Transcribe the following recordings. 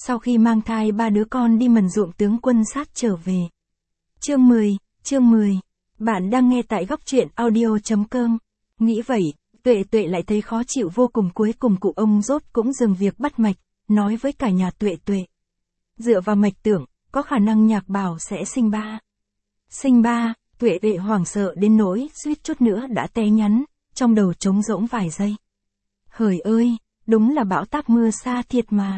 sau khi mang thai 3 đứa con đi mần ruộng tướng quân sát trở về. Chương 10. Bạn đang nghe tại góc truyện audio.com. Nghĩ vậy, Tuệ Tuệ lại thấy khó chịu vô cùng, cuối cùng cụ ông rốt cũng dừng việc bắt mạch, nói với cả nhà Tuệ Tuệ. Dựa vào mạch tưởng, có khả năng Nhạc Bảo sẽ sinh ba. Sinh ba, Tuệ Tuệ hoảng sợ đến nỗi suýt chút nữa đã té nhắn, trong đầu trống rỗng vài giây. Hời ơi, đúng là bão táp mưa xa thiệt mà.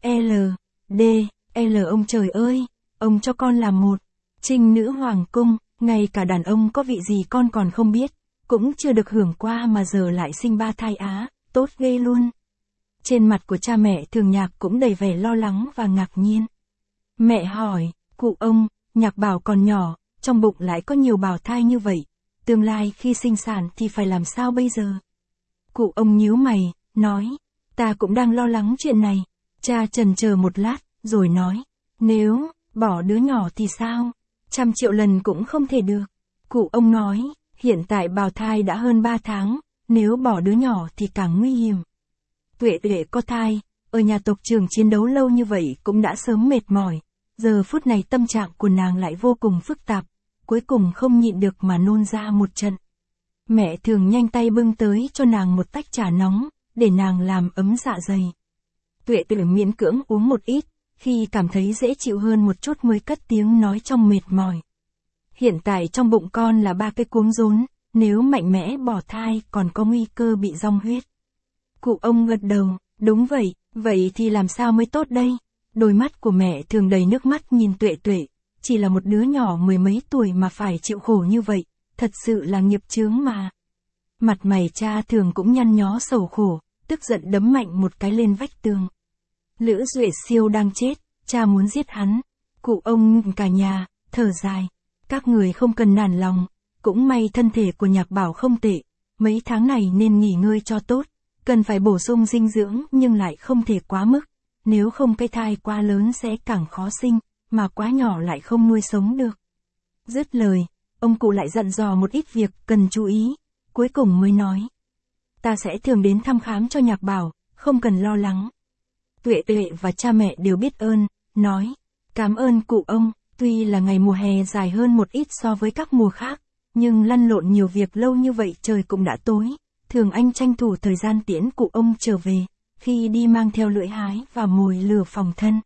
Ông trời ơi, ông cho con làm một trinh nữ hoàng cung, ngay cả đàn ông có vị gì con còn không biết, cũng chưa được hưởng qua mà giờ lại sinh ba thai á, tốt ghê luôn. Trên mặt của cha mẹ Thường Nhạc cũng đầy vẻ lo lắng và ngạc nhiên. Mẹ hỏi, cụ ông, Nhạc Bảo còn nhỏ, trong bụng lại có nhiều bào thai như vậy, tương lai khi sinh sản thì phải làm sao bây giờ? Cụ ông nhíu mày, nói, ta cũng đang lo lắng chuyện này. Cha chần chờ một lát, rồi nói, nếu bỏ đứa nhỏ thì sao? 100 triệu lần cũng không thể được. Cụ ông nói, hiện tại bào thai đã hơn 3 tháng, nếu bỏ đứa nhỏ thì càng nguy hiểm. Tuệ Tuệ có thai, ở nhà tộc trưởng chiến đấu lâu như vậy cũng đã sớm mệt mỏi, giờ phút này tâm trạng của nàng lại vô cùng phức tạp, cuối cùng không nhịn được mà nôn ra một trận. Mẹ Thường nhanh tay bưng tới cho nàng một tách trà nóng, để nàng làm ấm dạ dày. Tuệ Tuệ miễn cưỡng uống một ít, khi cảm thấy dễ chịu hơn một chút mới cất tiếng nói trong mệt mỏi. Hiện tại trong bụng con là 3 cái cuống rốn, nếu mạnh mẽ bỏ thai còn có nguy cơ bị rong huyết. Cụ ông gật đầu, đúng vậy, vậy thì làm sao mới tốt đây? Đôi mắt của mẹ Thường đầy nước mắt nhìn Tuệ Tuệ, chỉ là một đứa nhỏ 10 mấy tuổi mà phải chịu khổ như vậy, thật sự là nghiệp chướng mà. Mặt mày cha Thường cũng nhăn nhó sầu khổ, tức giận đấm mạnh một cái lên vách tường. Lữ Duệ Siêu đang chết, cha muốn giết hắn. Cụ ông cả nhà, thở dài. Các người không cần nản lòng, cũng may thân thể của Nhạc Bảo không tệ, mấy tháng này nên nghỉ ngơi cho tốt, cần phải bổ sung dinh dưỡng nhưng lại không thể quá mức, nếu không cái thai quá lớn sẽ càng khó sinh, mà quá nhỏ lại không nuôi sống được. Dứt lời, ông cụ lại dặn dò một ít việc cần chú ý, cuối cùng mới nói. Ta sẽ thường đến thăm khám cho Nhạc Bảo, không cần lo lắng. Tuệ Tuệ và cha mẹ đều biết ơn, nói, cảm ơn cụ ông, tuy là ngày mùa hè dài hơn một ít so với các mùa khác, nhưng lăn lộn nhiều việc lâu như vậy trời cũng đã tối, Thường anh tranh thủ thời gian tiễn cụ ông trở về, khi đi mang theo lưỡi hái và mồi lửa phòng thân.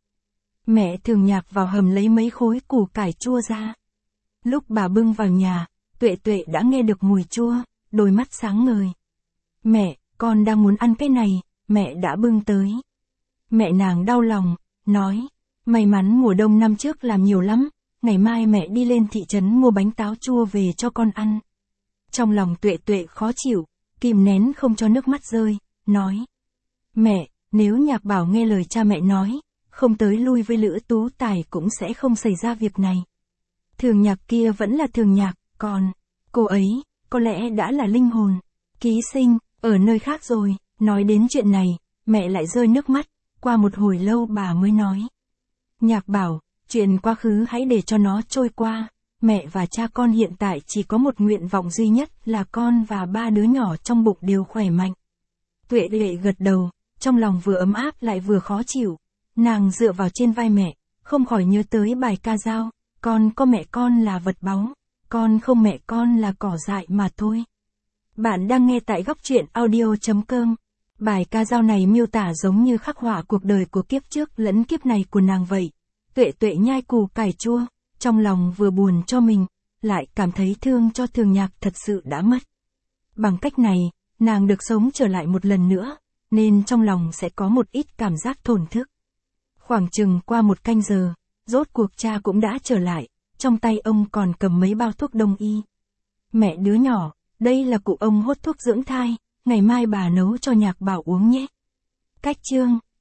Mẹ Thường Nhạc vào hầm lấy mấy khối củ cải chua ra. Lúc bà bưng vào nhà, Tuệ Tuệ đã nghe được mùi chua, đôi mắt sáng ngời. Mẹ, con đang muốn ăn cái này, mẹ đã bưng tới. Mẹ nàng đau lòng, nói, may mắn mùa đông năm trước làm nhiều lắm, ngày mai mẹ đi lên thị trấn mua bánh táo chua về cho con ăn. Trong lòng Tuệ Tuệ khó chịu, kìm nén không cho nước mắt rơi, nói, mẹ, nếu Nhạc Bảo nghe lời cha mẹ nói, không tới lui với Lữ Tú Tài cũng sẽ không xảy ra việc này. Thường Nhạc kia vẫn là Thường Nhạc, còn cô ấy, có lẽ đã là linh hồn ký sinh, ở nơi khác rồi. Nói đến chuyện này, mẹ lại rơi nước mắt, qua một hồi lâu bà mới nói. Nhạc Bảo, chuyện quá khứ hãy để cho nó trôi qua, mẹ và cha con hiện tại chỉ có một nguyện vọng duy nhất là con và 3 đứa nhỏ trong bụng đều khỏe mạnh. Tuệ Tuệ gật đầu, trong lòng vừa ấm áp lại vừa khó chịu, nàng dựa vào trên vai mẹ, không khỏi nhớ tới bài ca dao, con có mẹ con là vật báu, con không mẹ con là cỏ dại mà thôi. Bạn đang nghe tại góc truyện audio.com. Bài ca dao này miêu tả giống như khắc họa cuộc đời của kiếp trước lẫn kiếp này của nàng vậy. Tuệ Tuệ nhai củ cải chua, trong lòng vừa buồn cho mình, lại cảm thấy thương cho Thường Nhạc thật sự đã mất. Bằng cách này, nàng được sống trở lại một lần nữa, nên trong lòng sẽ có một ít cảm giác thổn thức. Khoảng chừng qua 1 canh giờ, rốt cuộc cha cũng đã trở lại, trong tay ông còn cầm mấy bao thuốc đông y. Mẹ đứa nhỏ, đây là cụ ông hốt thuốc dưỡng thai, ngày mai bà nấu cho Nhạc Bảo uống nhé. Cách chương